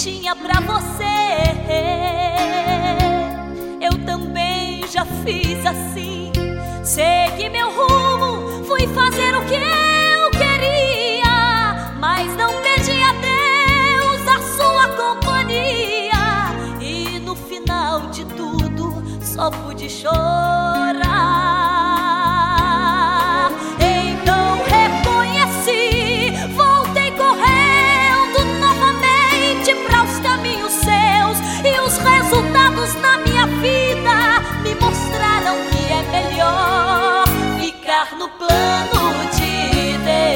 tinha pra você. Eu também já fiz assim, segui meu rumo, fui fazer o que eu queria, mas não pedi a Deus a sua companhia, e no final de tudo só pude chorar. Então reconheci, voltei correndo novamente para os caminhos seus, e os resultados na minha vida me mostraram que é melhor ficar no plano de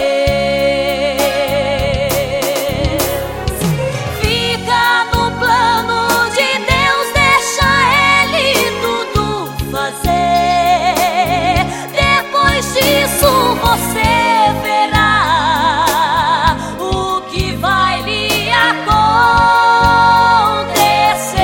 Deus. Fica no plano de Deus, deixa Ele tudo fazer. Depois disso você verá o que vai lhe acontecer.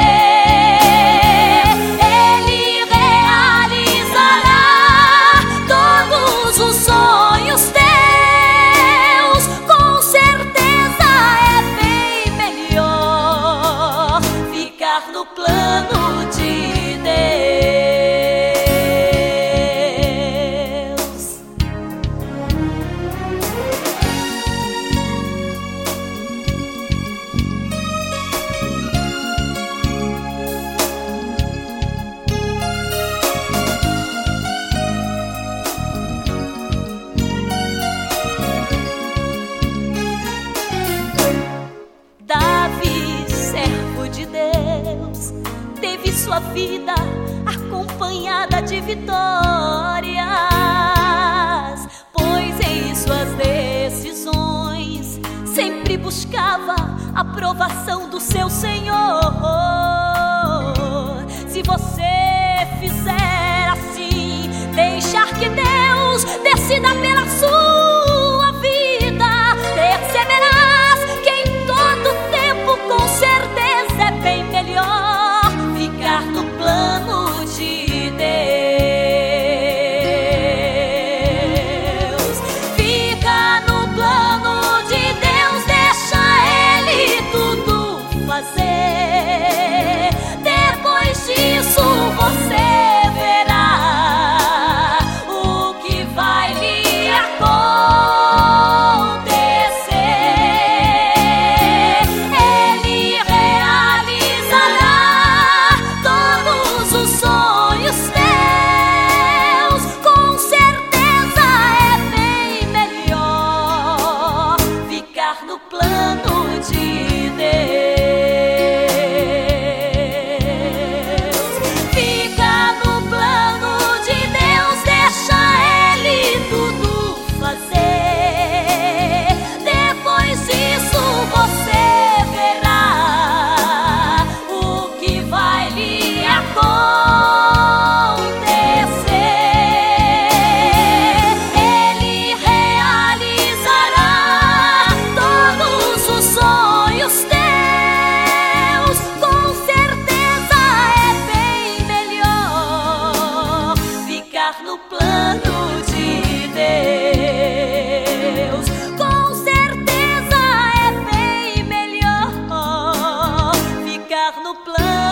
Ele realizará todos os sonhos teus. Com certeza é bem melhor ficar no plano de Deus. Davi, servo de Deus, teve sua vida acompanhada de vitórias, pois em suas decisões sempre buscava a aprovação do seu Senhor. Se você fizer assim, deixar que Deus decida pela sua vida, perceberás que em todo tempo com certeza é bem melhor ficar no plano de Deus. Fica no plano de Deus, deixa Ele tudo fazer. Depois disso você verá o que vai lhe acontecer. Ele realizará todos os sonhos teus. Com certeza é bem melhor ficar no plano de Deus. Fica no plano de Deus, deixa Ele tudo fazer. Depois disso você verá o que vai lhe acontecer. Ele realizará todos os sonhos teus. Com certeza é bem melhor ficar no plano de Deus. Com certeza é bem melhor ficar no plano